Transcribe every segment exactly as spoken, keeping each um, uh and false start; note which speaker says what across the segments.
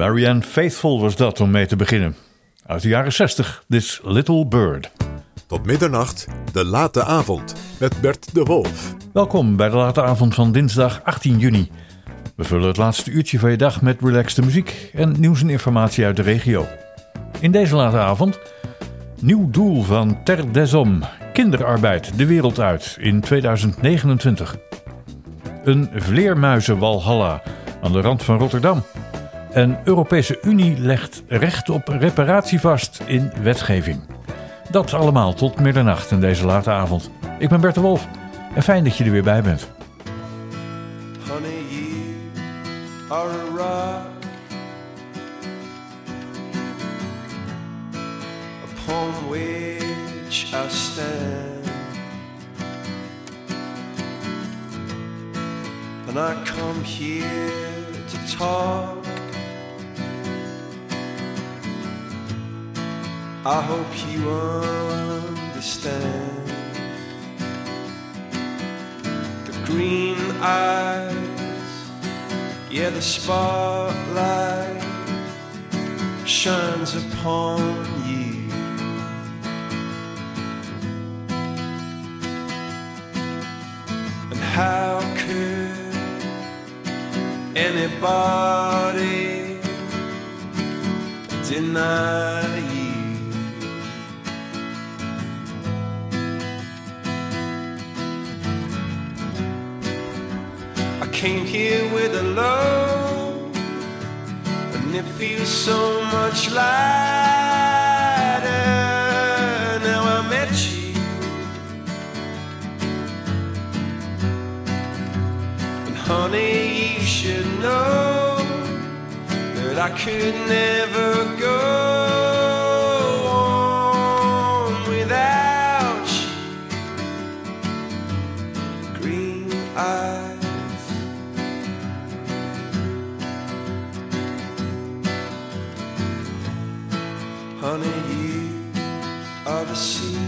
Speaker 1: Marianne Faithfull was dat om mee te beginnen. Uit de jaren zestig, This Little Bird.
Speaker 2: Tot middernacht, de late avond, met Bert de Wolf.
Speaker 1: Welkom bij de late avond van dinsdag achttien juni. We vullen het laatste uurtje van je dag met relaxte muziek en nieuws en informatie uit de regio. In deze late avond, nieuw doel van Terre des Hommes, kinderarbeid de wereld uit in tweeduizend negenentwintig. Een vleermuizenwalhalla aan de rand van Rotterdam. En Europese Unie legt recht op reparatie vast in wetgeving. Dat allemaal tot middernacht in deze late avond. Ik ben Bert de Wolf en fijn dat je er weer bij bent.
Speaker 3: Honey, you are a rock upon which I stand, and I come here to talk. I hope you understand. The green eyes, yeah, the spotlight shines upon you. And how could anybody deny you? Came here with a load, and it feels so much lighter now I met you. And honey, you should know that I could never go on without you. Green eyes, honey, you are the sea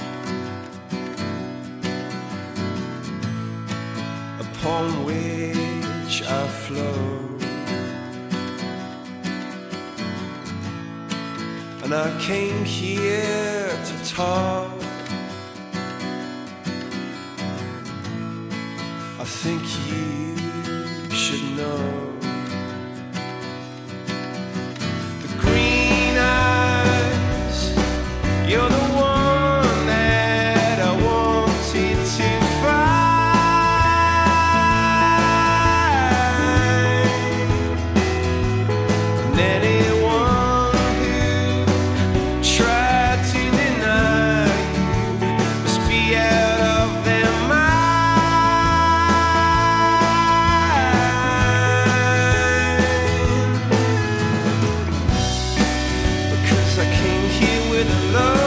Speaker 3: upon which I flow, and I came here to talk. I think you should know. You're the one that I wanted to find, and anyone who tried to deny you must be out of their mind. Because I came here with a love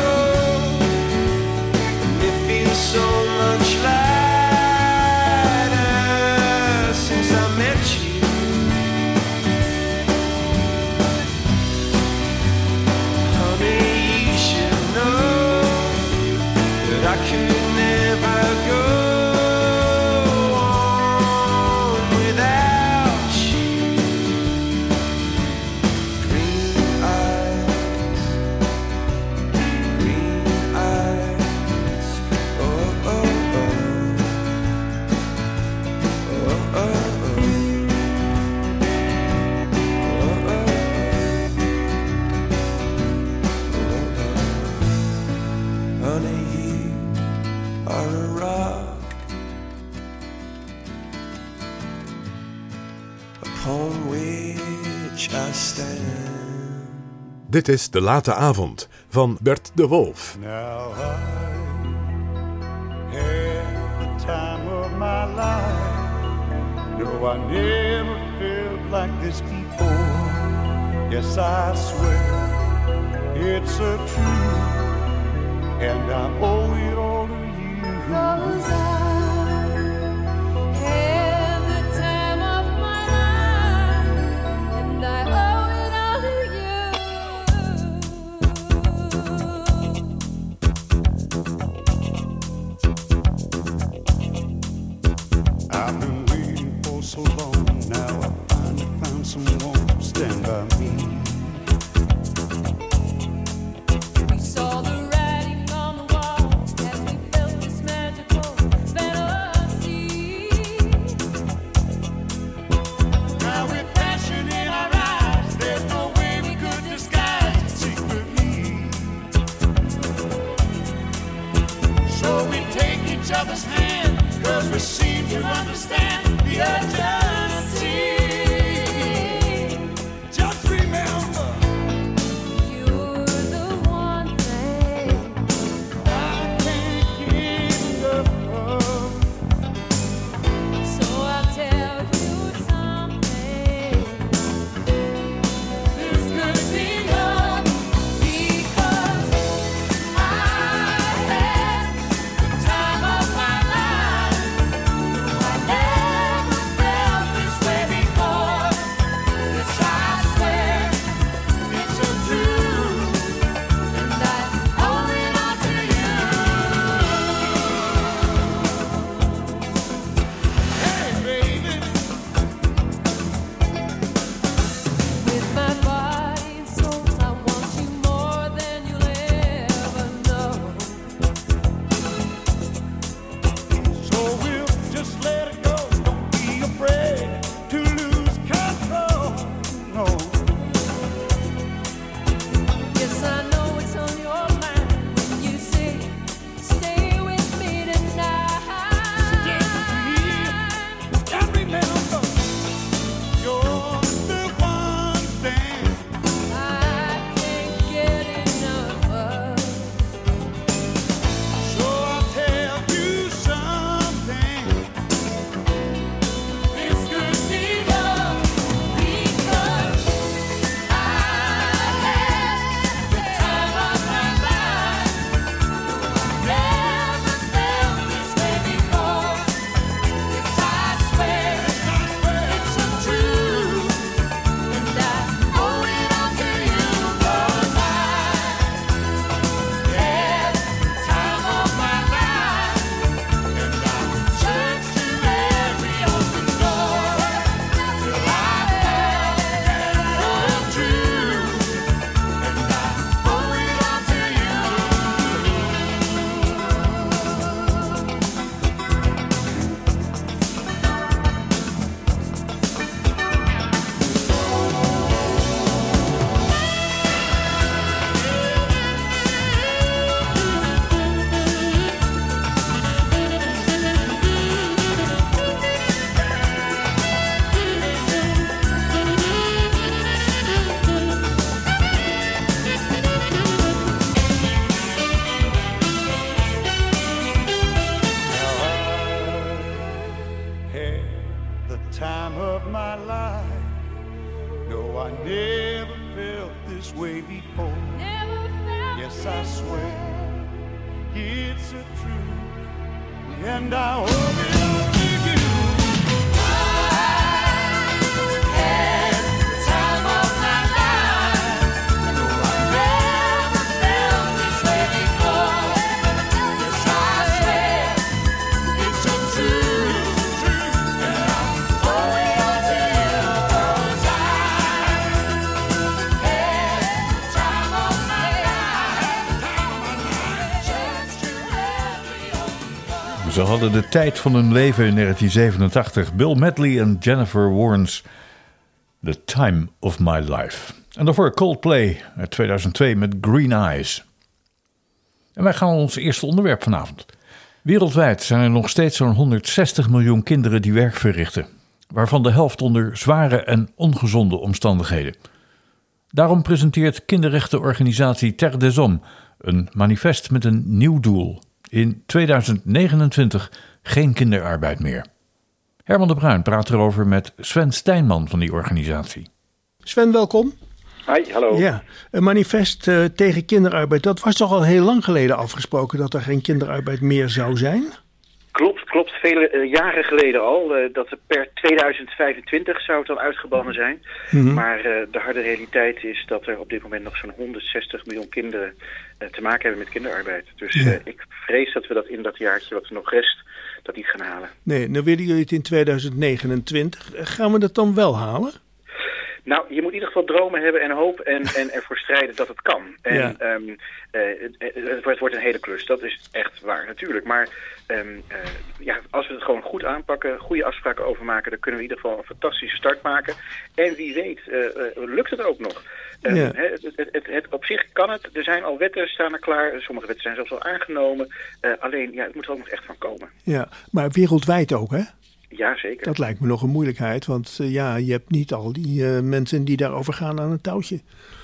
Speaker 3: so much lighter since I met you. Honey, you should know that I could never go on without you. Green eyes, green eyes. Honey, you are a rock upon which I stand.
Speaker 2: Dit is de late avond van Bert de Wolf.
Speaker 4: Now I had the time of my life. No, I never felt like this before. Yes, I swear it's a truth, and I owe it all to you.
Speaker 5: 'Cause I had the time of my life, and I owe it all to you.
Speaker 4: I've been waiting for so long. Now I finally found someone to stand by me. this way before.
Speaker 5: Never felt
Speaker 4: Yes, I
Speaker 5: this
Speaker 4: swear
Speaker 5: way.
Speaker 4: it's a truth, and I owe it all to you.
Speaker 5: I had the time of my life. No, I never felt this way before. Yes, I swear it's a truth, and I owe it all to you. 'Cause I had the time of my life. Chance to every open.
Speaker 1: Ze hadden de tijd van hun leven in negentien zevenentachtig. Bill Medley en Jennifer Warnes. The Time of My Life. En daarvoor Coldplay uit tweeduizend twee met Green Eyes. En wij gaan naar ons eerste onderwerp vanavond. Wereldwijd zijn er nog steeds zo'n honderdzestig miljoen kinderen die werk verrichten. Waarvan de helft onder zware en ongezonde omstandigheden. Daarom presenteert kinderrechtenorganisatie Terre des Hommes een manifest met een nieuw doel. In tweeduizend negenentwintig geen kinderarbeid meer. Herman de Bruin praat erover met Sven Stijnman van die organisatie.
Speaker 6: Sven, welkom.
Speaker 7: Hi, hallo.
Speaker 6: Ja, een manifest uh, tegen kinderarbeid. Dat was toch al heel lang geleden afgesproken dat er geen kinderarbeid meer zou zijn?
Speaker 7: Klopt, klopt. Vele uh, jaren geleden al. Uh, dat er per tweeduizend vijfentwintig zou het dan uitgebannen zijn.
Speaker 6: Mm-hmm.
Speaker 7: Maar uh, de harde realiteit is dat er op dit moment nog zo'n honderdzestig miljoen kinderen uh, te maken hebben met kinderarbeid. Dus
Speaker 6: Ja.
Speaker 7: uh, ik vrees dat we dat in dat jaartje wat er nog rest, dat niet gaan halen.
Speaker 6: Nee, nou willen jullie het in tweeduizend negenentwintig. Gaan we dat dan wel halen?
Speaker 7: Nou, je moet in ieder geval dromen hebben en hoop en, en ervoor strijden dat het kan. En
Speaker 6: Ja.
Speaker 7: ehm, eh, het, het, wordt, het wordt een hele klus, dat is echt waar natuurlijk. Maar ehm, eh, ja, als we het gewoon goed aanpakken, goede afspraken over maken, dan kunnen we in ieder geval een fantastische start maken. En wie weet, uh, uh, lukt het ook nog. Um,
Speaker 6: Ja.
Speaker 7: het, het, het, het, op zich kan het, er zijn al wetten, staan er klaar, sommige wetten zijn zelfs al aangenomen. Uh, alleen, ja, het moet er ook nog echt van komen.
Speaker 6: Ja, maar wereldwijd ook, hè?
Speaker 7: Ja, zeker.
Speaker 6: Dat lijkt me nog een moeilijkheid, want uh, ja, je hebt niet al die uh, mensen die daarover gaan aan een touwtje.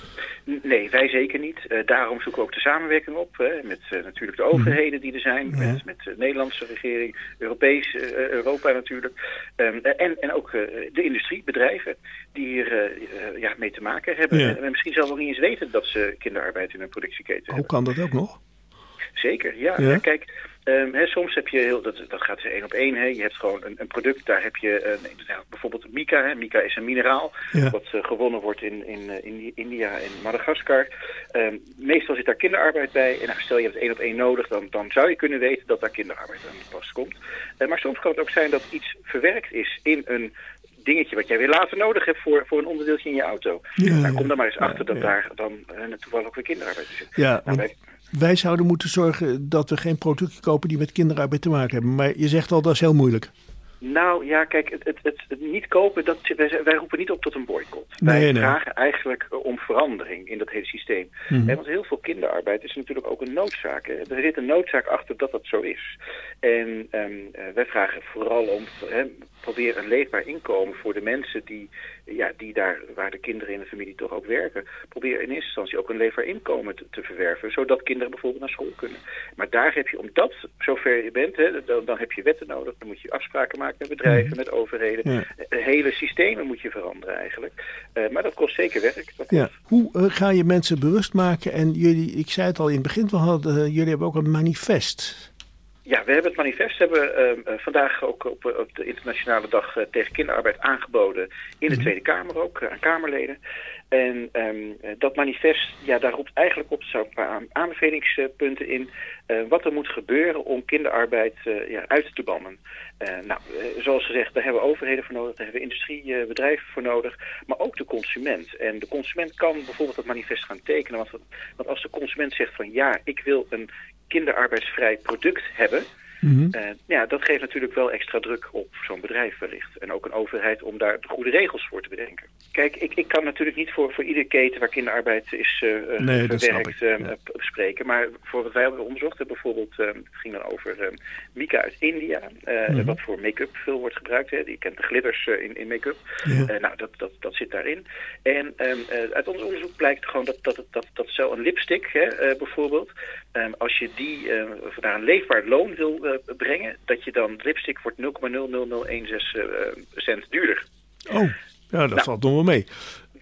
Speaker 7: Nee, wij zeker niet. Uh, daarom zoeken we ook de samenwerking op. Hè, met uh, natuurlijk de overheden die er zijn.
Speaker 6: Ja.
Speaker 7: Met, met de Nederlandse regering, Europees, uh, Europa natuurlijk. Um, en, en ook uh, de industrie, bedrijven die hier uh, uh, ja, mee te maken hebben.
Speaker 6: Ja.
Speaker 7: En misschien zelf ook niet eens weten dat ze kinderarbeid in hun productieketen
Speaker 6: Hoe
Speaker 7: hebben.
Speaker 6: kan dat ook nog?
Speaker 7: Zeker, ja.
Speaker 6: Ja.
Speaker 7: Ja, kijk, um, hè, soms heb je heel, dat, dat gaat één op één. Hè. Je hebt gewoon een, een product, daar heb je uh, nou, bijvoorbeeld mica. Hè. Mica is een mineraal,
Speaker 6: Ja.
Speaker 7: wat uh, gewonnen wordt in, in, uh, in India en Madagaskar. Um, meestal zit daar kinderarbeid bij. En nou, stel je hebt het één op één nodig, dan, dan zou je kunnen weten dat daar kinderarbeid aan de pas komt. Uh, maar soms kan het ook zijn dat iets verwerkt is in een dingetje wat jij weer later nodig hebt voor, voor een onderdeeltje in je auto.
Speaker 6: Ja,
Speaker 7: nou,
Speaker 6: ja.
Speaker 7: kom dan maar eens achter
Speaker 6: Ja,
Speaker 7: dat
Speaker 6: ja.
Speaker 7: daar dan uh, toevallig ook weer kinderarbeid is.
Speaker 6: Ja,
Speaker 7: Nou,
Speaker 6: want
Speaker 7: wij-
Speaker 6: wij zouden moeten zorgen dat we geen producten kopen die met kinderarbeid te maken hebben. Maar je zegt al, dat is heel moeilijk.
Speaker 7: Nou ja, kijk, het, het, het, het niet kopen, dat, wij, wij roepen niet op tot een boycott.
Speaker 6: Nee,
Speaker 7: wij
Speaker 6: nee.
Speaker 7: vragen eigenlijk uh, om verandering in dat hele systeem.
Speaker 6: Mhm.
Speaker 7: En want heel veel kinderarbeid is natuurlijk ook een noodzaak. Hè. Er zit een noodzaak achter dat dat zo is. En um, uh, wij vragen vooral om, hè, probeer een leefbaar inkomen voor de mensen die, ja, die daar, waar de kinderen in de familie toch ook werken. Probeer in eerste instantie ook een leefbaar inkomen te, te verwerven, zodat kinderen bijvoorbeeld naar school kunnen. Maar daar heb je, omdat zover je bent, hè, dan, dan heb je wetten nodig, dan moet je afspraken maken met bedrijven, met overheden.
Speaker 6: Ja.
Speaker 7: Uh, hele systemen moet je veranderen eigenlijk. Uh, maar dat kost zeker werk. Dat
Speaker 6: Ja.
Speaker 7: kost.
Speaker 6: Hoe uh, ga je mensen bewust maken? En jullie, ik zei het al in het begin, we hadden, uh, jullie hebben ook een manifest.
Speaker 7: Ja, we hebben het manifest hebben uh, uh, vandaag ook op, uh, op de internationale dag uh, tegen kinderarbeid aangeboden in de Tweede Kamer ook, uh, aan Kamerleden. En um, uh, dat manifest, ja, daar roept eigenlijk op, er staan een paar aan- aanbevelingspunten in, uh, wat er moet gebeuren om kinderarbeid uh, ja, uit te bannen. Uh, nou, uh, zoals gezegd, daar hebben we overheden voor nodig, daar hebben we industriebedrijven uh, voor nodig, maar ook de consument. En de consument kan bijvoorbeeld dat manifest gaan tekenen, want, want als de consument zegt van ja, ik wil een kinderarbeidsvrij product hebben,
Speaker 6: Mm-hmm.
Speaker 7: uh, ja, dat geeft natuurlijk wel extra druk op zo'n bedrijf wellicht. En ook een overheid om daar de goede regels voor te bedenken. Kijk, ik, ik kan natuurlijk niet voor, voor iedere keten waar kinderarbeid is uh,
Speaker 6: Nee, dat snap
Speaker 7: verwerkt
Speaker 6: ik,
Speaker 7: uh,
Speaker 6: ja.
Speaker 7: p- spreken. Maar voor wat wij hebben onderzocht, hebben bijvoorbeeld, uh, het ging dan over uh, mica uit India, uh,
Speaker 6: Mhm.
Speaker 7: wat voor make-up veel wordt gebruikt. Hè. Je kent de glitters uh, in, in make-up.
Speaker 6: Ja.
Speaker 7: Uh, nou, dat, dat, dat zit daarin. En um, uh, uit ons onderzoek blijkt gewoon dat, dat, dat, dat zo een lipstick, hè, uh, bijvoorbeeld, um, als je die uh, naar een leefbaar loon wil uh, brengen, dat je dan lipstick wordt nul komma nul nul nul een zes uh, cent duurder.
Speaker 6: Oh, ja, dat
Speaker 7: Nou.
Speaker 6: valt nog wel mee.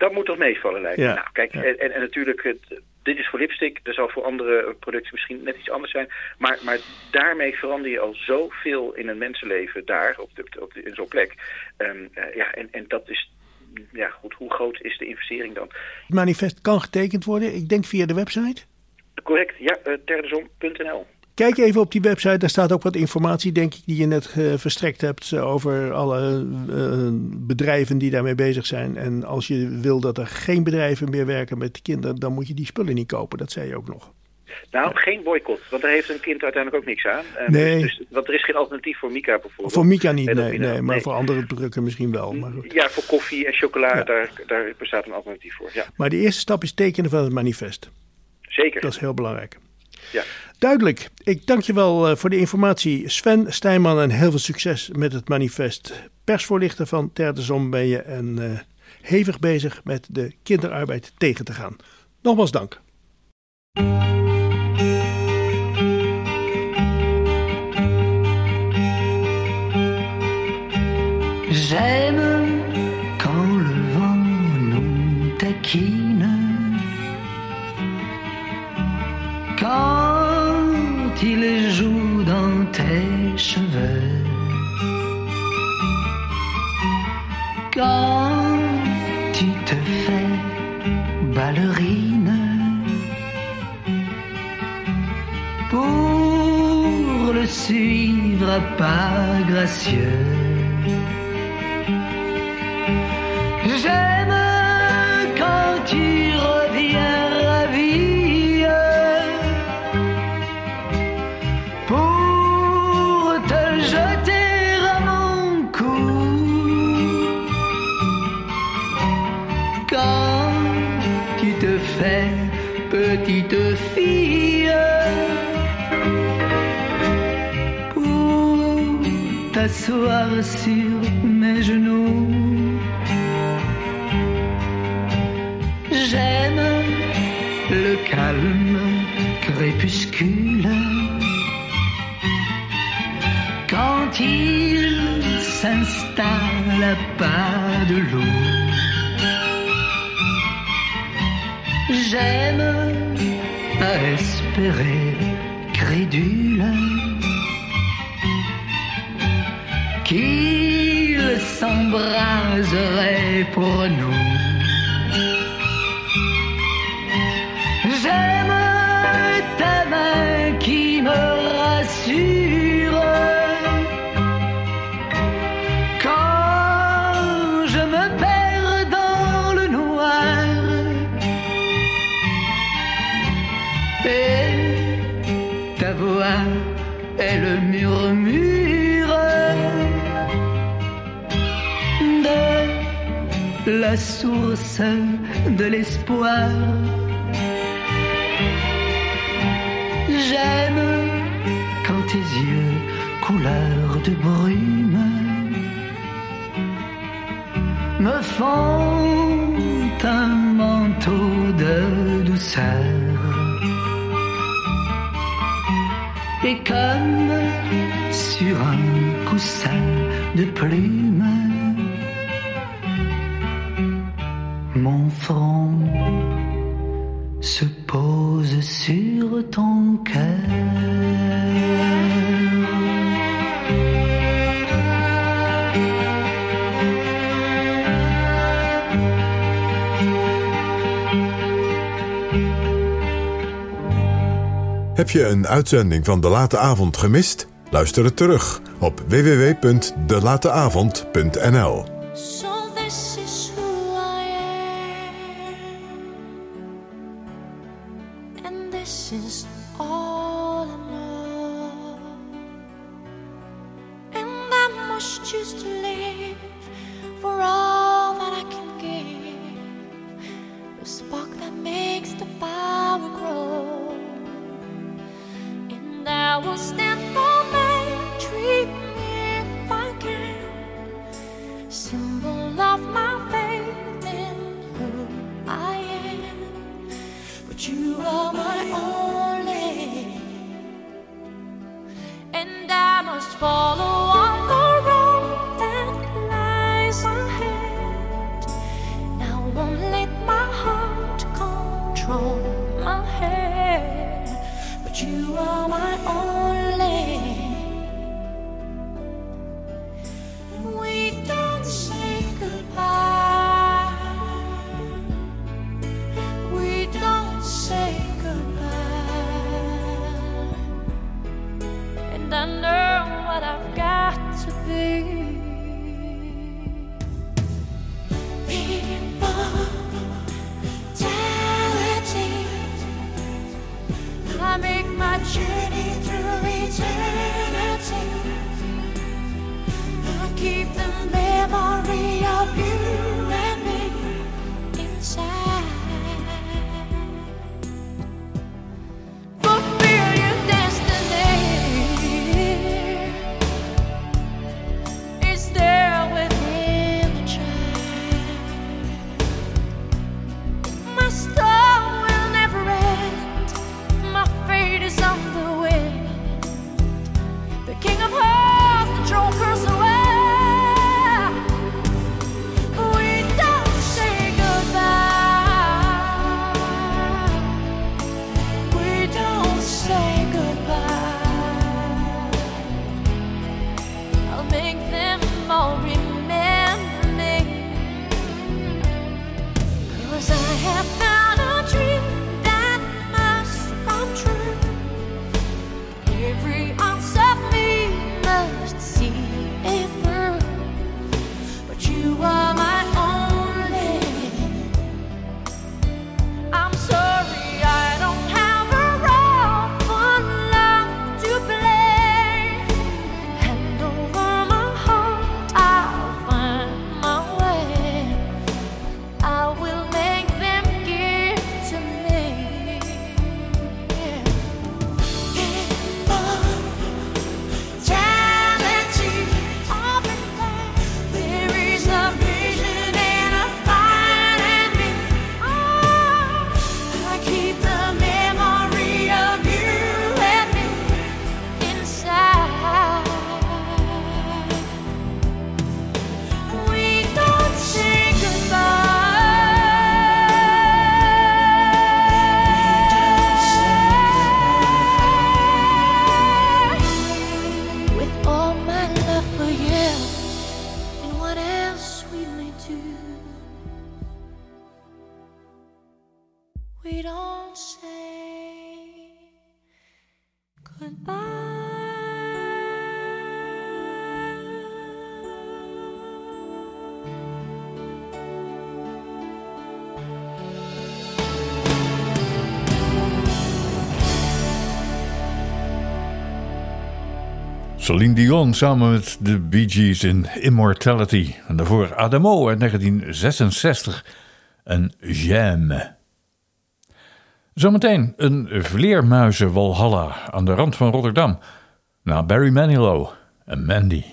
Speaker 7: Dat moet toch meevallen, lijkt me.
Speaker 6: Ja.
Speaker 7: Nou, kijk,
Speaker 6: Ja.
Speaker 7: en, en, en natuurlijk, het, dit is voor lipstick. Er zal voor andere producten misschien net iets anders zijn. Maar, maar daarmee verander je al zoveel in een mensenleven daar, op, de, op de, in zo'n plek. Um, uh, ja, en, en dat is, ja goed, hoe groot is de investering dan?
Speaker 6: Het manifest kan getekend worden, ik denk via de website.
Speaker 7: Correct, ja, uh, terdezon punt n l.
Speaker 6: Kijk even op die website, daar staat ook wat informatie, denk ik, die je net uh, verstrekt hebt uh, over alle uh, bedrijven die daarmee bezig zijn. En als je wil dat er geen bedrijven meer werken met kinderen, dan moet je die spullen niet kopen. Dat zei je ook nog.
Speaker 7: Nou, geen boycott, want daar heeft een kind uiteindelijk ook niks aan. Uh,
Speaker 6: Nee.
Speaker 7: Dus, dus, want er is geen alternatief voor Mika bijvoorbeeld.
Speaker 6: Voor Mika niet,
Speaker 7: En dat
Speaker 6: nee,
Speaker 7: binnen-
Speaker 6: nee, maar
Speaker 7: nee.
Speaker 6: voor andere drukken misschien wel. Maar, goed.
Speaker 7: Ja, voor koffie en chocola,
Speaker 6: Ja.
Speaker 7: daar, daar bestaat een alternatief voor. Ja,
Speaker 6: Maar de eerste stap is tekenen van het manifest.
Speaker 7: zeker.
Speaker 6: Dat is heel belangrijk.
Speaker 7: Ja.
Speaker 6: Duidelijk. Ik dank je wel uh, voor de informatie. Sven Stijnman en heel veel succes met het manifest. Persvoorlichter van Terdezon ben je en uh, hevig bezig met de kinderarbeid tegen te gaan. Nogmaals dank.
Speaker 8: J'aime quand le vent nous taquine, quand il joue dans tes cheveux, quand tu te fais ballerine pour le suivre à pas gracieux. J'aime quand tu reviens ravi pour te jeter à mon cou. Quand tu te fais petite fille pour t'asseoir sur mes genoux. J'aime le calme crépuscule quand il s'installe à pas de loup. J'aime à espérer crédule qu'il s'embraserait pour nous. J'aime ta main qui me rassure quand je me perds dans le noir. Et ta voix est le murmure de la source de l'espoir. J'aime quand tes yeux, couleur de brume, me font un manteau de douceur. Et comme sur un coussin de plumes, mon front se pose sur ton cœur.
Speaker 2: Heb je een uitzending van De Late Avond gemist? Luister het terug op w w w punt de late avond punt n l.
Speaker 5: So this is who I am, and this is all I know, and I must choose to live for all that I can give, the spark that makes the power grow, and I will stand for my dream if I can. Symbol of my faith in who I am, but you are my only, and I must follow on the road that lies ahead. Now won't let control my head, but you are my only. We don't say goodbye. We don't say goodbye. And I know what I've got to be. I make my journey through eternity. I keep the memory of you and me inside. Fulfill your destiny. Is there within the child? My story will never end. My fate is on the wind. The king of hearts, the joker's away. We don't say goodbye. We don't say goodbye. I'll make them all remember me. 'Cause I have found a dream that must come true. Every ounce of me must see it through. But you are my only. I'm sorry I don't have a role for love to play. Hand over my heart, I'll find my way. I will make them give to me. Immortality of the land. There is a vision and a fire in me. Oh, I keep the memory of you and me inside. We don't say goodbye. With all my love for you and what else we may do, we don't say
Speaker 1: Celine Dion samen met de Bee Gees in Immortality. En daarvoor Adamo uit negentien zesenzestig en J'aime. Zometeen een vleermuizenwalhalla aan de rand van Rotterdam. Na Barry Manilow en Mandy.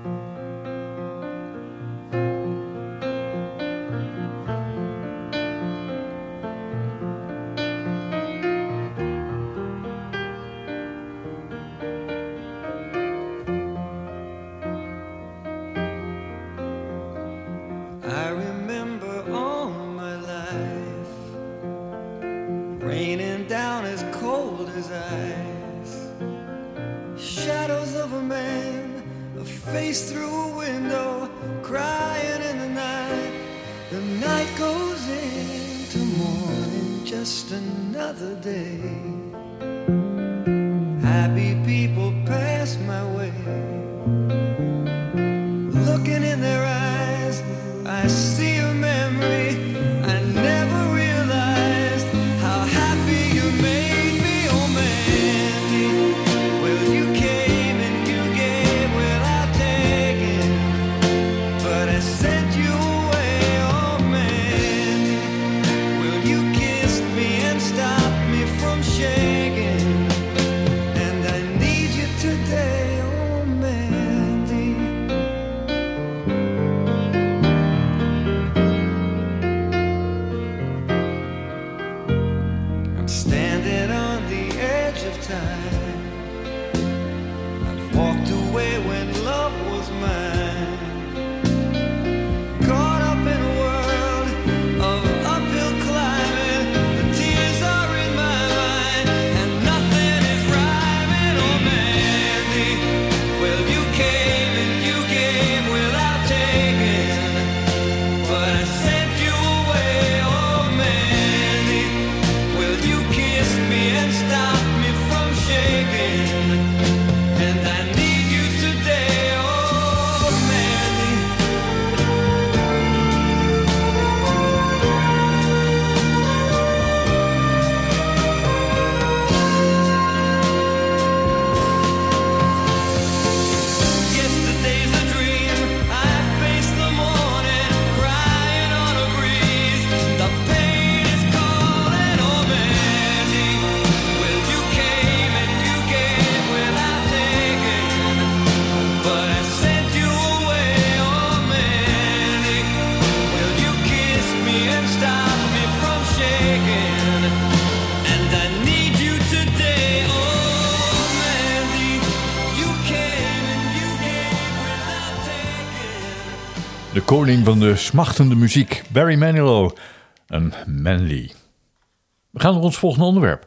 Speaker 3: I remember all my life raining down as cold as ice. Shadows of a man, a face through a window, crying in the night. The night goes into morning, just another day. Happy people pass my way. Looking in their eyes, I see a memory. I never realized how happy you made me, oh Mandy. Well, you came and you gave without taking, but I sent you away, oh Mandy. Well, you kissed me and stopped me from shaking, and I need you today, oh Mandy. Standing on the edge of time, I've walked away when love was mine. Caught up in a world of uphill climbing, the tears
Speaker 1: De koning van de smachtende muziek, Barry Manilow en Manly. We gaan naar ons volgende onderwerp.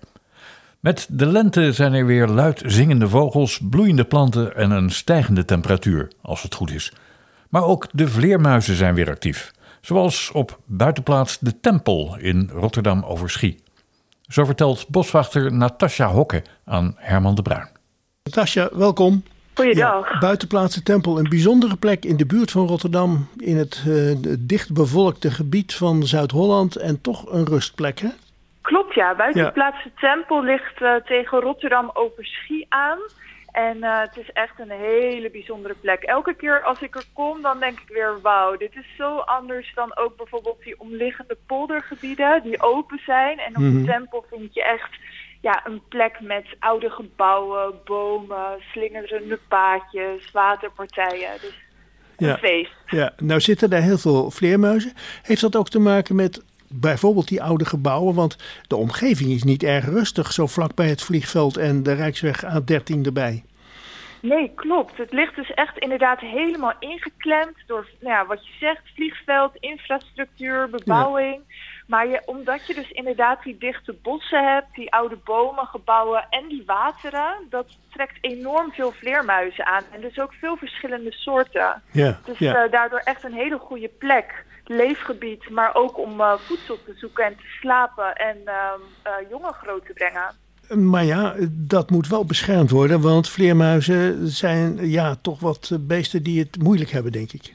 Speaker 1: Met de lente zijn er weer luid zingende vogels, bloeiende planten en een stijgende temperatuur, als het goed is. Maar ook de vleermuizen zijn weer actief. Zoals op buitenplaats De Tempel in Rotterdam-Overschie. Zo vertelt boswachter Natasja Hokke aan Herman de Bruin.
Speaker 6: Natasja, welkom.
Speaker 9: Goeiedag.
Speaker 6: Ja, buitenplaats De Tempel, een bijzondere plek in de buurt van Rotterdam. In het uh, dicht bevolkte gebied van Zuid-Holland en toch een rustplek, hè?
Speaker 9: Klopt, ja. Buitenplaats De Tempel ligt uh, tegen Rotterdam-Overschie aan. En uh, het is echt een hele bijzondere plek. Elke keer als ik er kom, dan denk ik weer, wauw, dit is zo anders dan ook bijvoorbeeld die omliggende poldergebieden die open zijn. En op
Speaker 6: Mm-hmm.
Speaker 9: De Tempel vind je echt ja, een plek met oude gebouwen, bomen, slingerende paadjes, waterpartijen. Dus een
Speaker 6: Ja.
Speaker 9: feest.
Speaker 6: Ja, nou zitten daar heel veel vleermuizen. Heeft dat ook te maken met bijvoorbeeld die oude gebouwen? Want de omgeving is niet erg rustig, zo vlak bij het vliegveld en de Rijksweg A dertien erbij.
Speaker 9: Nee, klopt. Het ligt dus echt inderdaad helemaal ingeklemd door nou ja, wat je zegt, vliegveld, infrastructuur, bebouwing. Maar je, omdat je dus inderdaad die dichte bossen hebt, die oude bomen, gebouwen en die wateren, dat trekt enorm veel vleermuizen aan. En dus ook veel verschillende soorten.
Speaker 6: Ja,
Speaker 9: Dus
Speaker 6: ja.
Speaker 9: uh, daardoor echt een hele goede plek, leefgebied, maar ook om uh, voedsel te zoeken en te slapen en uh, uh, jongen groot te brengen.
Speaker 6: Maar ja, dat moet wel beschermd worden, want vleermuizen zijn ja toch wat beesten die het moeilijk hebben, denk ik.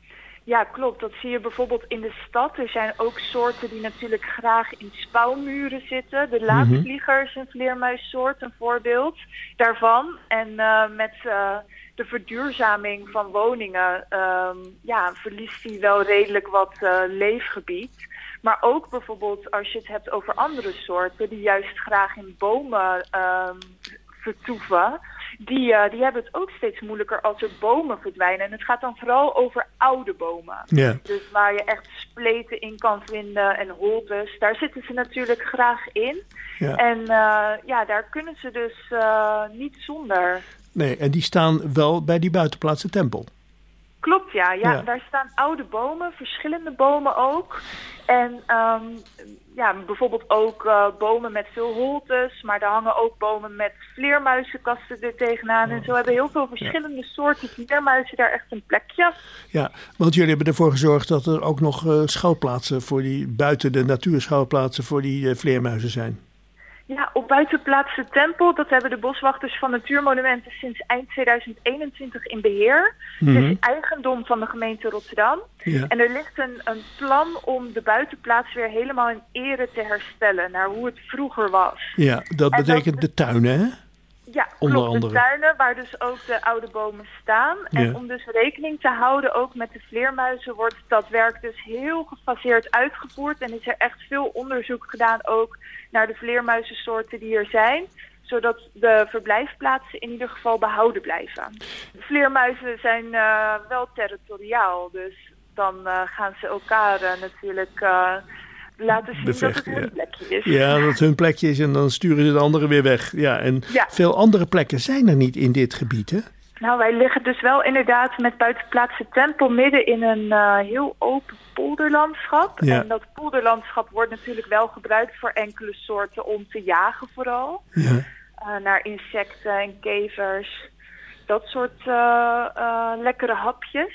Speaker 9: Ja, klopt. Dat zie je bijvoorbeeld in de stad. Er zijn ook soorten die natuurlijk graag in spouwmuren zitten. De laadvlieger is een vleermuissoort, een voorbeeld daarvan. En uh, met uh, de verduurzaming van woningen um, ja, verliest die wel redelijk wat uh, leefgebied. Maar ook bijvoorbeeld als je het hebt over andere soorten die juist graag in bomen um, vertoeven. Die, uh, die hebben het ook steeds moeilijker als er bomen verdwijnen. En het gaat dan vooral over oude bomen.
Speaker 6: Ja.
Speaker 9: Dus waar je echt spleten in kan vinden en holtes. Daar zitten ze natuurlijk graag in.
Speaker 6: Ja.
Speaker 9: En uh, ja, daar kunnen ze dus uh, niet zonder.
Speaker 6: Nee, en die staan wel bij die buitenplaats De Tempel.
Speaker 9: Klopt, ja. ja.
Speaker 6: Ja.
Speaker 9: Daar staan oude bomen, verschillende bomen ook. En um, ja, bijvoorbeeld ook uh, bomen met veel holtes. Maar daar hangen ook bomen met vleermuizenkasten er tegenaan. En zo hebben heel veel verschillende soorten vleermuizen daar echt een plekje.
Speaker 6: Ja, want jullie hebben ervoor gezorgd dat er ook nog uh, schuilplaatsen voor die, buiten de natuurschuilplaatsen voor die uh, vleermuizen zijn.
Speaker 9: Ja, op buitenplaats De Tempel, dat hebben de boswachters van Natuurmonumenten sinds eind tweeduizend eenentwintig in beheer.
Speaker 6: Mm-hmm.
Speaker 9: Het is eigendom van de gemeente Rotterdam.
Speaker 6: Ja.
Speaker 9: En er ligt een, een plan om de buitenplaats weer helemaal in ere te herstellen naar hoe het vroeger was.
Speaker 6: Ja, dat
Speaker 9: En
Speaker 6: betekent
Speaker 9: dat-
Speaker 6: de tuinen, hè?
Speaker 9: Ja,
Speaker 6: Onder
Speaker 9: klopt.
Speaker 6: andere.
Speaker 9: De tuinen waar dus ook de oude bomen staan. En
Speaker 6: Ja.
Speaker 9: om dus rekening te houden ook met de vleermuizen wordt dat werk dus heel gefaseerd uitgevoerd. En is er echt veel onderzoek gedaan ook naar de vleermuizensoorten die er zijn. Zodat de verblijfplaatsen in ieder geval behouden blijven. De vleermuizen zijn uh, wel territoriaal. Dus dan uh, gaan ze elkaar uh, natuurlijk uh, laten zien
Speaker 6: Bevechten,
Speaker 9: dat het hun
Speaker 6: ja.
Speaker 9: plekje is.
Speaker 6: Ja, dat het hun plekje is en dan sturen ze de anderen weer weg. Ja, en
Speaker 9: Ja.
Speaker 6: veel andere plekken zijn er niet in dit gebied, hè?
Speaker 9: Nou, wij liggen dus wel inderdaad met buitenplaats De Tempel midden in een uh, heel open polderlandschap.
Speaker 6: Ja.
Speaker 9: En dat polderlandschap wordt natuurlijk wel gebruikt voor enkele soorten om te jagen vooral.
Speaker 6: Ja.
Speaker 9: Uh, naar insecten en kevers. Dat soort uh, uh, lekkere hapjes.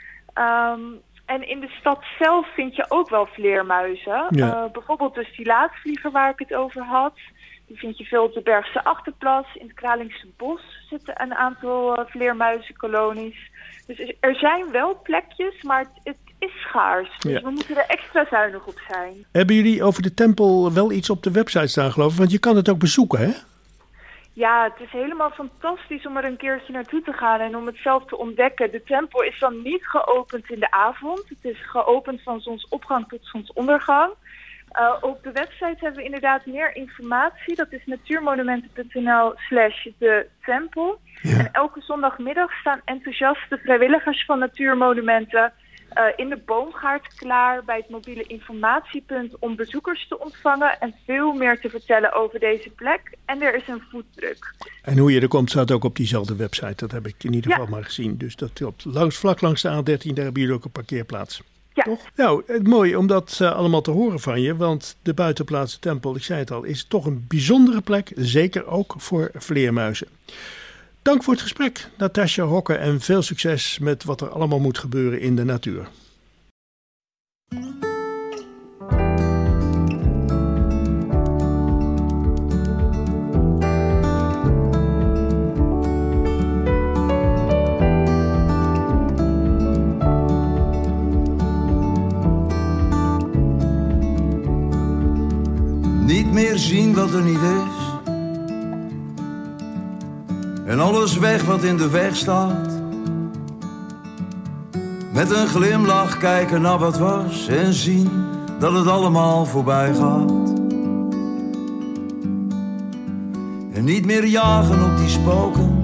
Speaker 9: Um, en in de stad zelf vind je ook wel vleermuizen.
Speaker 6: Ja.
Speaker 9: Uh, bijvoorbeeld dus die laadvlieger waar ik het over had. Die vind je veel op de Bergse Achterplas. In het Kralingse Bos zitten een aantal uh, vleermuizenkolonies. Dus er- er zijn wel plekjes, maar het, het is schaars. Dus
Speaker 6: Ja.
Speaker 9: we moeten er extra zuinig op zijn.
Speaker 6: Hebben jullie over de tempel wel iets op de website staan, geloof ik? Want je kan het ook bezoeken, hè?
Speaker 9: Ja, het is helemaal fantastisch om er een keertje naartoe te gaan en om het zelf te ontdekken. De tempel is dan niet geopend in de avond. Het is geopend van zonsopgang tot zonsondergang. Uh, op de website hebben we inderdaad meer informatie. Dat is natuurmonumenten.nl slash de tempel.
Speaker 6: Ja.
Speaker 9: En elke zondagmiddag staan enthousiaste vrijwilligers van Natuurmonumenten uh, in de boomgaard klaar bij het mobiele informatiepunt om bezoekers te ontvangen en veel meer te vertellen over deze plek. En er is een foodtruck.
Speaker 6: En hoe je er komt staat ook op diezelfde website. Dat heb ik in ieder geval
Speaker 9: Ja.
Speaker 6: maar gezien. Dus dat klopt. Langs, vlak langs de A dertien, daar hebben jullie ook een parkeerplaats.
Speaker 9: Ja.
Speaker 6: Toch? Nou, het mooi om dat uh, allemaal te horen van je. Want de buitenplaats Tempel, ik zei het al, is toch een bijzondere plek. Zeker ook voor vleermuizen. Dank voor het gesprek, Natasja Hokke. En veel succes met wat er allemaal moet gebeuren in de natuur.
Speaker 10: Niet meer zien wat er niet is. En alles weg wat in de weg staat. Met een glimlach kijken naar wat was. En zien dat het allemaal voorbij gaat. En niet meer jagen op die spoken.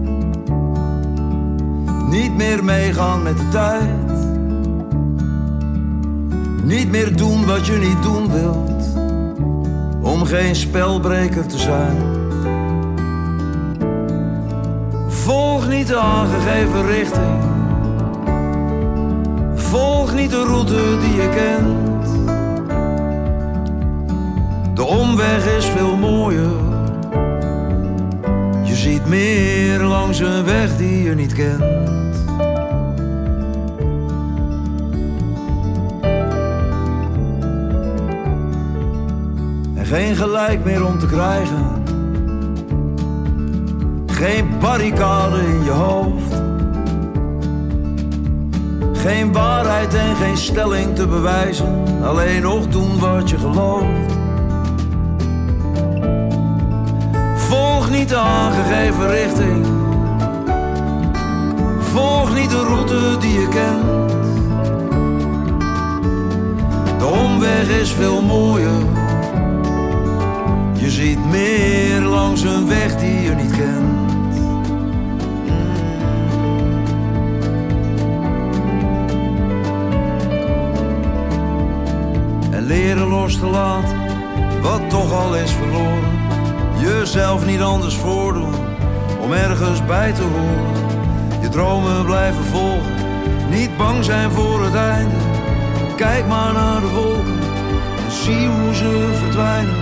Speaker 10: Niet meer meegaan met de tijd. Niet meer doen wat je niet doen wilt. Om geen spelbreker te zijn. Volg niet de aangegeven richting. Volg niet de route die je kent. De omweg is veel mooier. Je ziet meer langs een weg die je niet kent. Geen gelijk meer om te krijgen. Geen barricade in je hoofd. Geen waarheid en geen stelling te bewijzen. Alleen nog doen wat je gelooft. Volg niet de aangegeven richting. Volg niet de route die je kent. De omweg is veel mooier. Je ziet meer langs een weg die je niet kent. En leren los te laten, wat toch al is verloren. Jezelf niet anders voordoen, om ergens bij te horen. Je dromen blijven volgen, niet bang zijn voor het einde. Kijk maar naar de wolken, en zie hoe ze verdwijnen.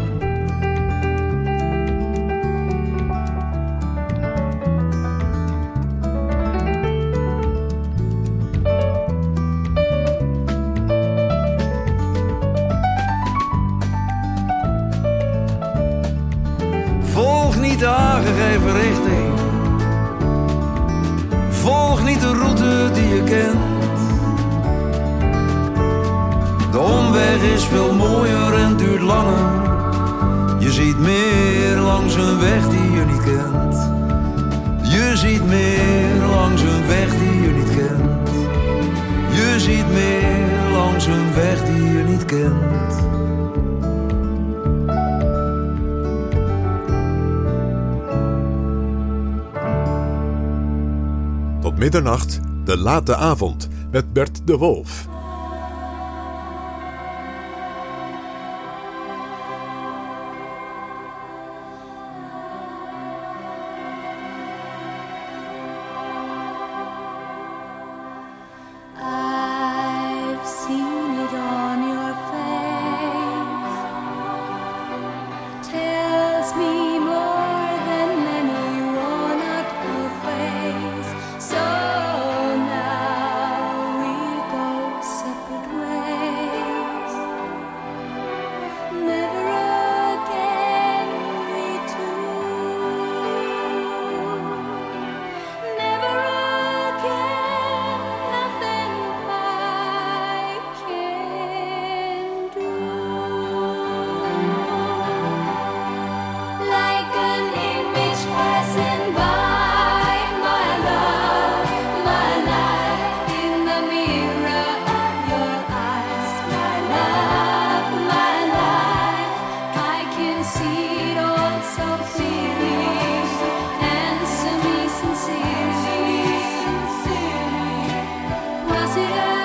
Speaker 10: De aangegeven richting. Volg niet de route die je kent. De omweg is veel mooier en duurt langer. Je ziet meer langs een weg die je niet kent. Je ziet meer langs een weg die je niet kent. Je ziet meer langs een weg die je niet kent.
Speaker 2: Middernacht, de late avond, met Bert de Wolf.
Speaker 5: I've seen it on your face. Tells me more than any one-up phrase. So now we'll go separate ways. Never again we two. Never again, nothing I can do. Like an image passing by, my love, my life, in the mirror of your eyes. My love, my life, I can see it all so clearly. Answer me sincerely. Was it a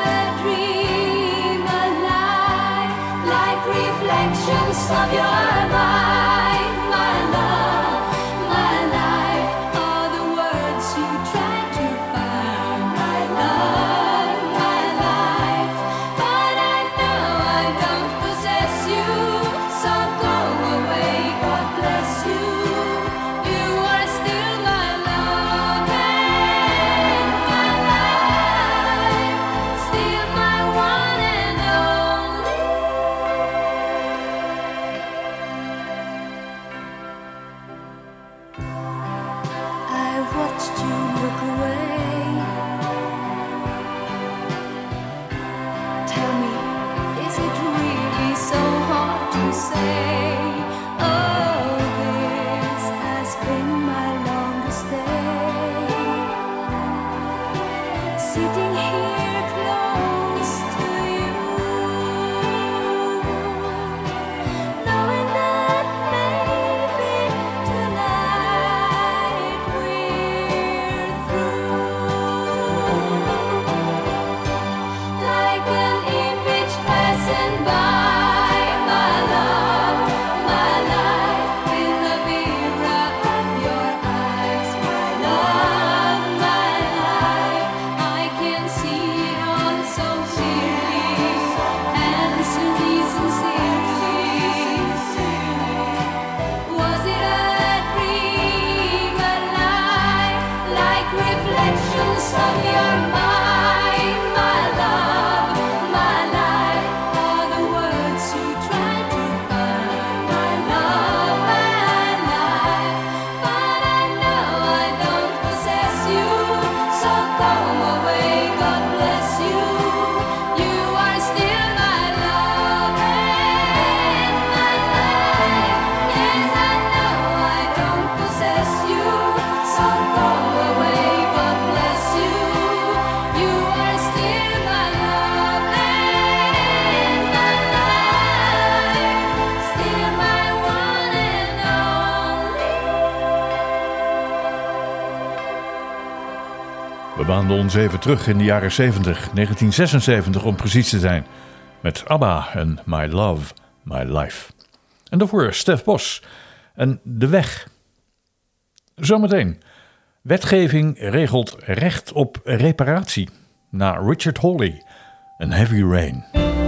Speaker 1: We baanden ons even terug in de jaren zeventig, negentien zesenzeventig om precies te zijn, met ABBA en My Love, My Life. En daarvoor Stef Bos en De Weg. Zometeen. Wetgeving regelt recht op reparatie. Na Richard Hawley en Heavy Rain.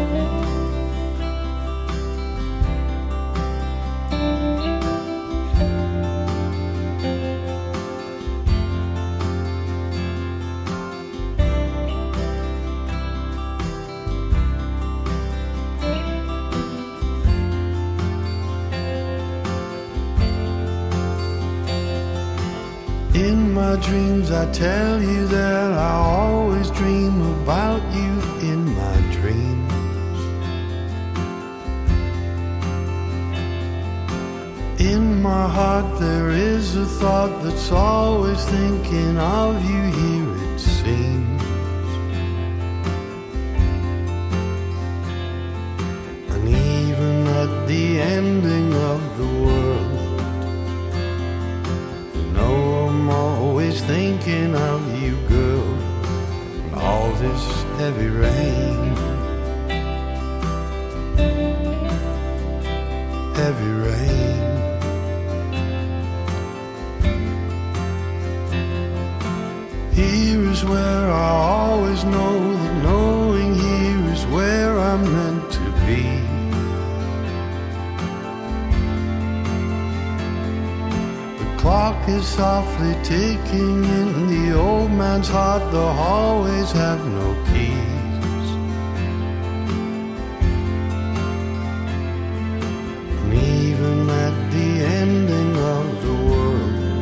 Speaker 11: In my dreams I tell you that I always dream about you in my dreams. In my heart there is a thought that's always thinking of you, here it seems. And even at the ending of the world, I'm always thinking of you, girl, and all this heavy rain, heavy rain. Here is where I always know that knowing here is where I'm meant to be. Clock is softly ticking in the old man's heart. The hallways have no keys, and even at the ending of the world,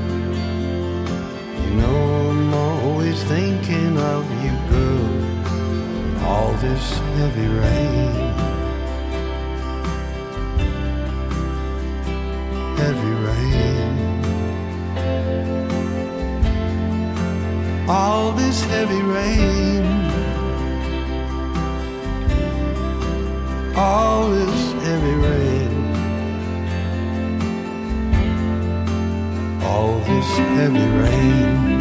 Speaker 11: you know I'm always thinking of you, girl, and all this heavy rain, heavy rain. All this heavy rain, all this heavy rain, all this heavy rain.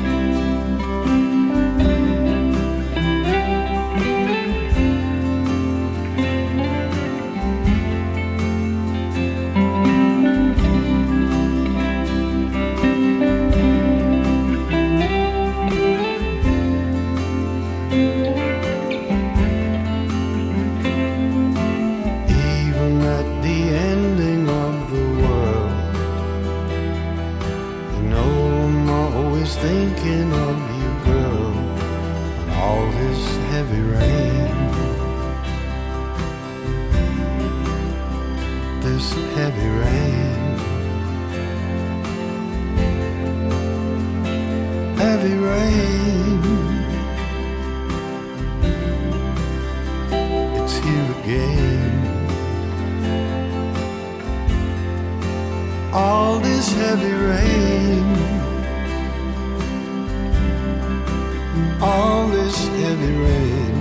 Speaker 11: Thinking of you, girl, and all this heavy rain, this heavy rain, heavy rain. It's here again. All this heavy rain, all this heavy rain,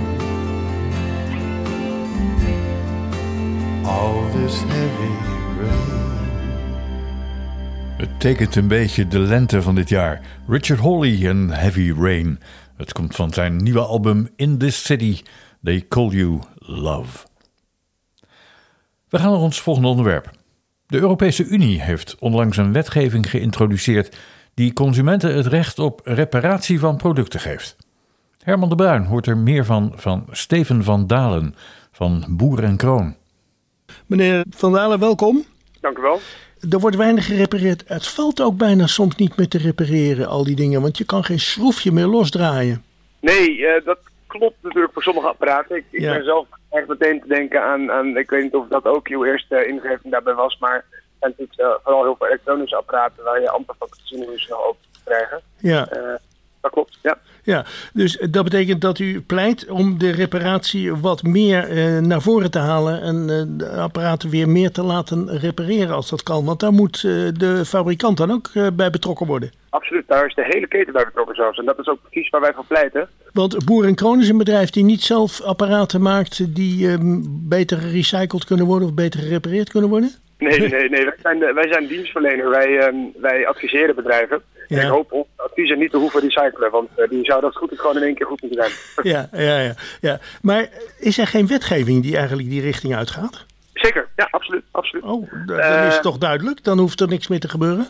Speaker 11: all this heavy rain.
Speaker 1: Het tekent een beetje de lente van dit jaar. Richard Hawley en Heavy Rain. Het komt van zijn nieuwe album In This City, They Call You Love. We gaan naar ons volgende onderwerp. De Europese Unie heeft onlangs een wetgeving geïntroduceerd die consumenten het recht op reparatie van producten geeft. Herman de Bruin hoort er meer van van Steven van Dalen van Boer en Kroon.
Speaker 6: Meneer Van Dalen, welkom.
Speaker 12: Dank u wel.
Speaker 6: Er wordt weinig gerepareerd. Het valt ook bijna soms niet meer te repareren, al die dingen, want je kan geen schroefje meer losdraaien.
Speaker 12: Nee, uh, dat klopt natuurlijk voor sommige apparaten. Ik, ik
Speaker 6: Ja.
Speaker 12: ben zelf echt meteen te denken aan, aan, ik weet niet of dat ook uw eerste ingeving daarbij was, maar er zijn natuurlijk uh, vooral heel veel elektronische apparaten waar je amper van kunt zien hoe je snel open te krijgen.
Speaker 6: Ja.
Speaker 12: Uh, dat klopt, ja.
Speaker 6: Ja, dus dat betekent dat u pleit om de reparatie wat meer eh, naar voren te halen en eh, de apparaten weer meer te laten repareren als dat kan. Want daar moet eh, de fabrikant dan ook eh, bij betrokken worden.
Speaker 12: Absoluut, daar is de hele keten bij betrokken zelfs. En dat is ook precies waar wij voor pleiten.
Speaker 6: Want Boer en Kroon is een bedrijf die niet zelf apparaten maakt die eh, beter gerecycled kunnen worden of beter gerepareerd kunnen worden?
Speaker 12: Nee, nee, nee. Wij zijn, de, wij zijn dienstverlener. Wij, uh, wij adviseren bedrijven.
Speaker 6: Ja.
Speaker 12: Ik hoop onze adviezen niet te hoeven recyclen, want uh, die zou dat goed gewoon in één keer goed moeten zijn.
Speaker 6: Ja, ja, ja, ja. Maar is er geen wetgeving die eigenlijk die richting uitgaat?
Speaker 12: Zeker, ja, absoluut. absoluut.
Speaker 6: Oh, d- dan is het toch duidelijk? Dan hoeft er niks meer te gebeuren?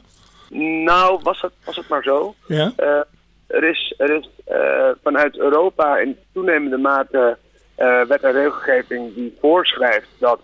Speaker 12: Nou, was het, was het maar zo.
Speaker 6: Ja.
Speaker 12: Uh, er is, er is uh, vanuit Europa in toenemende mate uh, wet en regelgeving die voorschrijft dat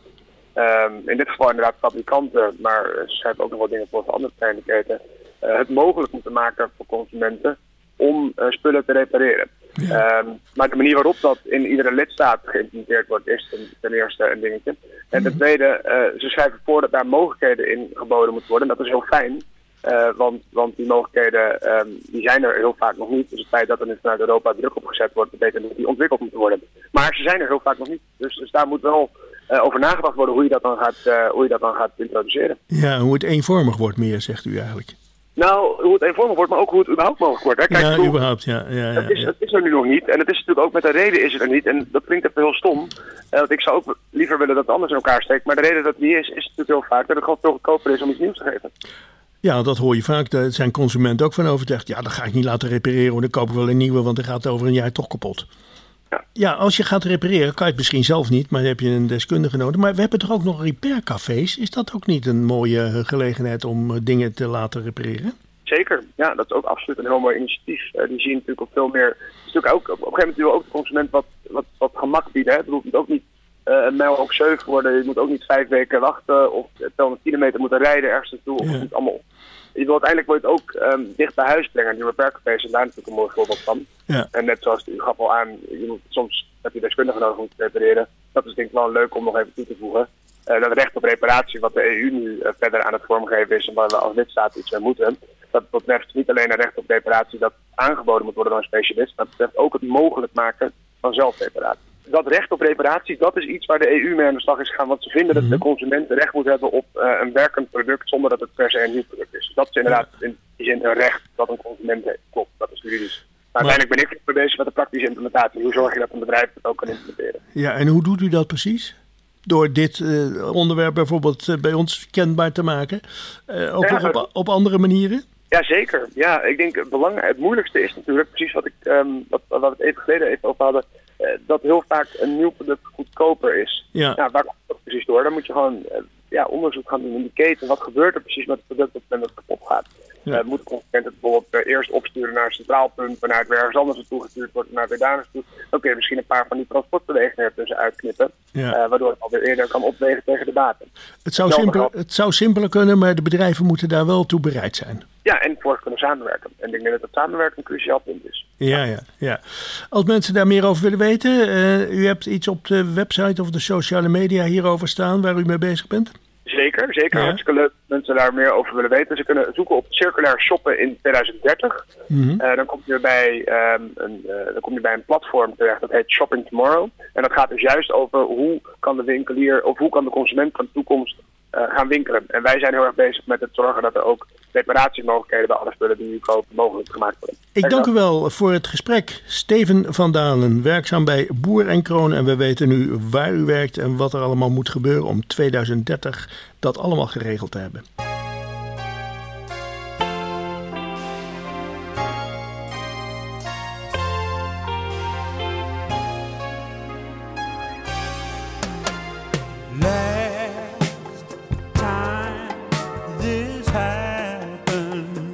Speaker 12: um, in dit geval inderdaad fabrikanten, maar ze schrijven ook nog wat dingen voor voor andere kleine keten, uh, het mogelijk moeten maken voor consumenten om uh, spullen te repareren. Ja. Um, maar de manier waarop dat in iedere lidstaat geïmplementeerd wordt is ten, ten eerste een dingetje. En ten tweede, uh, ze schrijven voor dat daar mogelijkheden in geboden moeten worden. En dat is heel fijn. Uh, want, want die mogelijkheden um, die zijn er heel vaak nog niet. Dus het feit dat er nu vanuit Europa druk op gezet wordt, betekent dat die ontwikkeld moeten worden. Maar ze zijn er heel vaak nog niet. Dus, dus daar moet wel uh, over nagedacht worden hoe je dat dan gaat, uh, hoe je dat dan gaat introduceren.
Speaker 6: Ja, hoe het eenvormig wordt meer, zegt u eigenlijk.
Speaker 12: Nou, hoe het eenvormig wordt, maar ook hoe het überhaupt mogelijk wordt. Hè? Kijk,
Speaker 6: ja,
Speaker 12: bedoel,
Speaker 6: überhaupt, ja. ja, ja
Speaker 12: het, is,
Speaker 6: ja.
Speaker 12: het is er nu nog niet. En het is natuurlijk ook met een reden is het er niet. En dat klinkt even heel stom. Uh, want ik zou ook liever willen dat het anders in elkaar steekt. Maar de reden dat het niet is, is natuurlijk heel vaak dat het gewoon veel goedkoper is om iets nieuws te geven.
Speaker 6: Ja, dat hoor je vaak. Daar zijn consumenten ook van overtuigd. Ja, dat ga ik niet laten repareren. Dan koop ik wel een nieuwe, want dan gaat het over een jaar toch kapot.
Speaker 12: Ja.
Speaker 6: ja, als je gaat repareren, kan je het misschien zelf niet. Maar dan heb je een deskundige nodig. Maar we hebben toch ook nog repaircafés? Is dat ook niet een mooie gelegenheid om dingen te laten repareren?
Speaker 12: Zeker, ja, dat is ook absoluut een heel mooi initiatief. Uh, die zien natuurlijk ook veel meer. Het is natuurlijk ook, op een gegeven moment wil ook de consument wat, wat, wat gemak bieden. Hè? Het moet ook niet uh, een mijl ook zeven worden. Je moet ook niet vijf weken wachten of tweehonderd kilometer moeten rijden ergens naartoe. Of
Speaker 6: Ja.
Speaker 12: het niet allemaal. Je wil uiteindelijk wil je het ook um, dicht bij huis brengen. Die repaircafés zijn daar natuurlijk een mooi voorbeeld van.
Speaker 6: Ja.
Speaker 12: En net zoals u gaf al aan, je moet, soms heb je deskundigen nodig om te repareren. Dat is denk ik wel leuk om nog even toe te voegen. Uh, dat recht op reparatie, wat de E U nu uh, verder aan het vormgeven is en waar we als lidstaat iets mee moeten. Dat betreft niet alleen een recht op reparatie dat aangeboden moet worden door een specialist, maar dat betreft ook het mogelijk maken van zelfreparatie. Dat recht op reparatie, dat is iets waar de E U mee aan de slag is gegaan, want ze vinden dat de consument recht moet hebben op uh, een werkend product zonder dat het per se een nieuw product is. Dat is inderdaad in die zin een recht dat een consument heeft. Klopt, dat is juridisch. Maar uiteindelijk ben ik mee bezig met de praktische implementatie. Hoe zorg je dat een bedrijf het ook kan implementeren?
Speaker 6: Ja, en hoe doet u dat precies? Door dit uh, onderwerp bijvoorbeeld uh, bij ons kenbaar te maken? Uh, ook
Speaker 12: Ja,
Speaker 6: nog op, op andere manieren?
Speaker 12: Ja, zeker. Ja, ik denk het belang, het moeilijkste is natuurlijk precies wat ik um, wat, wat we het even geleden even over hadden. Uh, dat heel vaak een nieuw product goedkoper is.
Speaker 6: Ja.
Speaker 12: Nou, waar komt dat precies door? Dan moet je gewoon uh, ja, onderzoek gaan doen in die keten. Wat gebeurt er precies met het product op het moment dat het kapot gaat?
Speaker 6: Ja.
Speaker 12: Uh, moet de consument het bijvoorbeeld uh, eerst opsturen naar een centraal punt, waarna het weer ergens anders naartoe gestuurd wordt, naar weer daar naartoe. Dan kun je misschien een paar van die transportbewegingen ertussen uitknippen,
Speaker 6: Ja.
Speaker 12: uh, waardoor het alweer eerder kan opwegen tegen de baten.
Speaker 6: Het zou,
Speaker 12: Zelfde
Speaker 6: simpel,
Speaker 12: geldt-
Speaker 6: het zou simpeler kunnen, maar de bedrijven moeten daar wel toe bereid zijn.
Speaker 12: Ja, en voor kunnen samenwerken. En ik denk dat het samenwerken een cruciaal punt is.
Speaker 6: Ja, ja, ja. Als mensen daar meer over willen weten, uh, u hebt iets op de website of de sociale media hierover staan waar u mee bezig bent?
Speaker 12: Zeker, zeker.
Speaker 6: Ja.
Speaker 12: Hartstikke leuk dat mensen daar meer over willen weten. Ze kunnen zoeken op circulair shoppen in tweeduizend dertig.
Speaker 6: Mm-hmm.
Speaker 12: Uh, dan kom je bij um, een, uh, dan kom je bij een platform terecht dat heet Shopping Tomorrow. En dat gaat dus juist over hoe kan de winkelier of hoe kan de consument van de toekomst uh, gaan winkelen. En wij zijn heel erg bezig met het zorgen dat er ook reparatiemogelijkheden bij alle spullen die u koopt mogelijk gemaakt worden.
Speaker 6: Ik dank u wel voor het gesprek. Steven van Dalen, werkzaam bij Boer en Kroon. En we weten nu waar u werkt en wat er allemaal moet gebeuren om tweeduizend dertig dat allemaal geregeld te hebben.
Speaker 4: Last time this happened,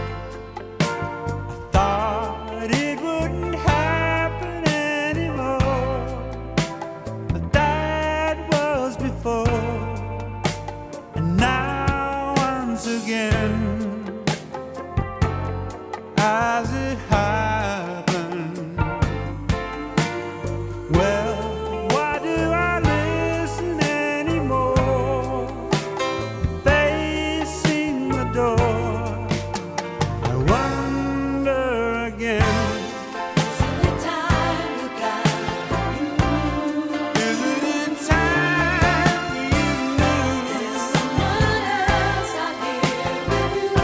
Speaker 4: I thought it wouldn't happen anymore, but that was before, and now once again, as it happened, well, why do I listen anymore? Facing the door, I wonder again. Is it in time you knew?
Speaker 5: Someone else out here with you.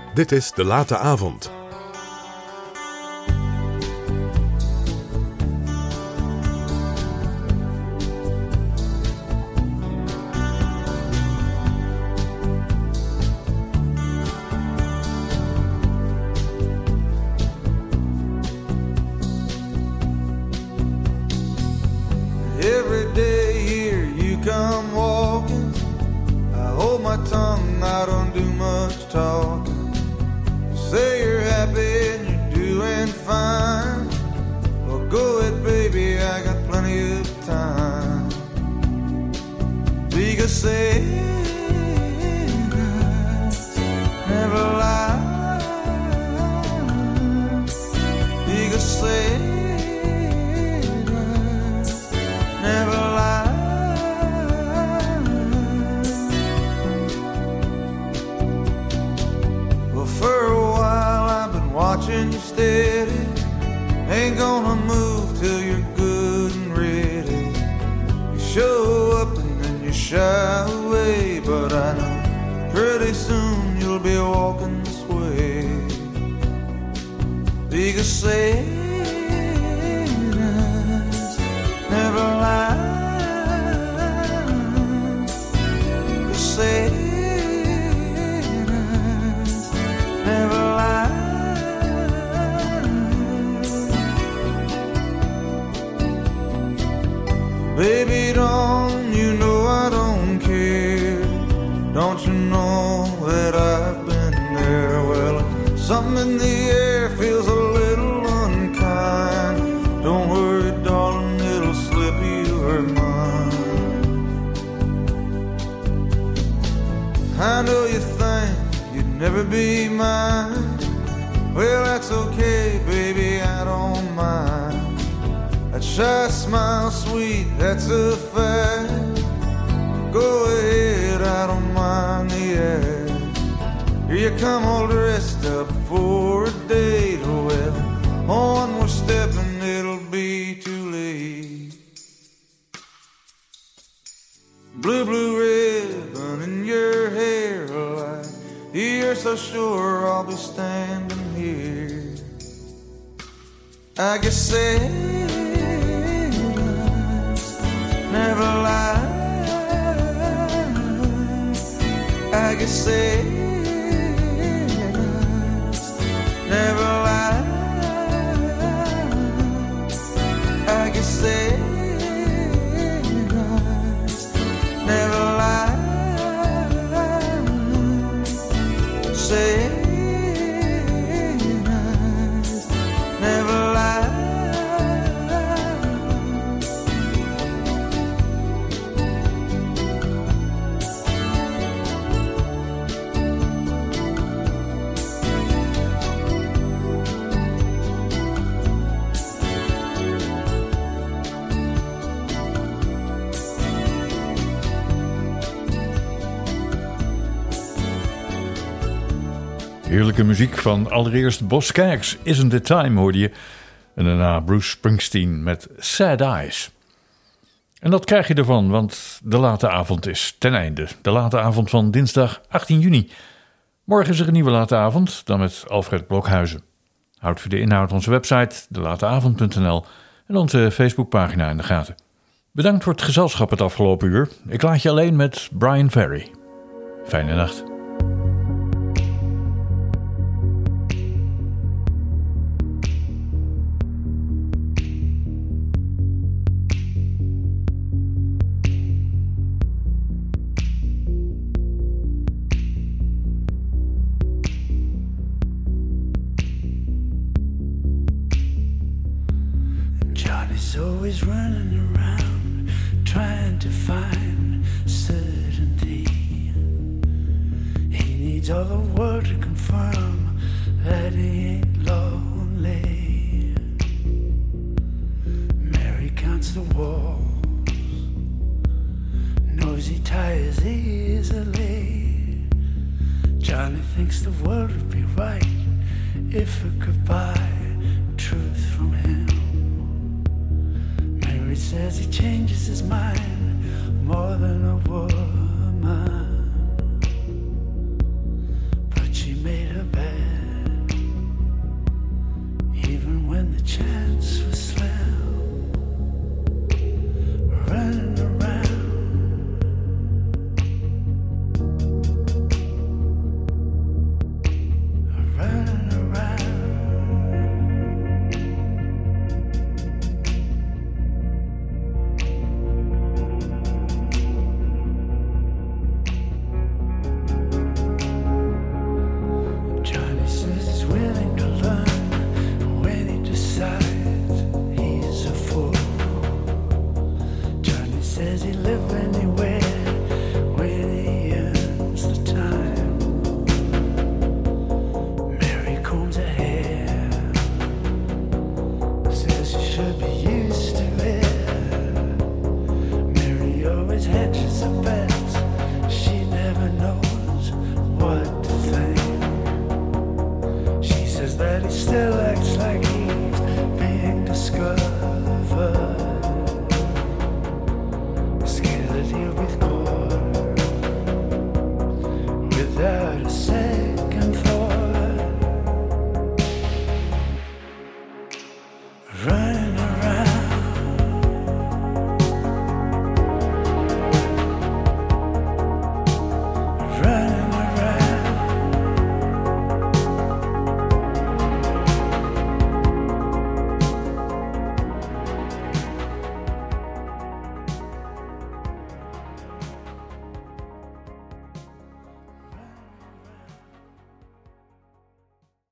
Speaker 2: Dit is De Late Avond.
Speaker 10: Every day here you come walking, I hold my tongue, I don't do much talking. Say you're happy and you're doing fine. Well, go ahead, baby, I got plenty of time. We could say never lie. We could say never lie. Well, for a while I've been watching you steady. Ain't gonna move till you're good and ready. You show up and then you shy away, but I know pretty soon you'll be walking this way. We could say never lie. Cause say never lie. Baby, don't you know I don't care? Don't you know that I've been there? Well, something in the air feels a little unkind. Don't worry, darling, it'll slip your mind. I know you think you'd never be mine. Well, that's okay, baby, I don't mind. That shy smile, sweet, that's a fact. Go ahead, I don't mind the act. Here you come all dressed up for a date. Oh, well, on we're stepping, it'll be too late. Blue, blue ribbon in your hair, like you're so sure I'll be standing here. I guess sailors never lie. I guess sailors never lie. I guess sailors never lie. Sailors never lie.
Speaker 1: Heerlijke muziek van allereerst Boz Scaggs, Isn't It Time, hoorde je. En daarna Bruce Springsteen met Sad Eyes. En dat krijg je ervan, want de late avond is ten einde. De late avond van dinsdag achttien juni. Morgen is er een nieuwe late avond, dan met Alfred Blokhuizen. Houd voor de inhoud onze website, de late avond punt n l en onze Facebookpagina in de gaten. Bedankt voor het gezelschap het afgelopen uur. Ik laat je alleen met Brian Ferry. Fijne nacht.
Speaker 8: Johnny's always running around trying to find certainty. He needs all the world to confirm that he ain't lonely. Mary counts the walls, knows he tires easily. Johnny thinks the world would be right if it could buy truth from him. Mary says he changes his mind more than a woman, but she made her bed. without a second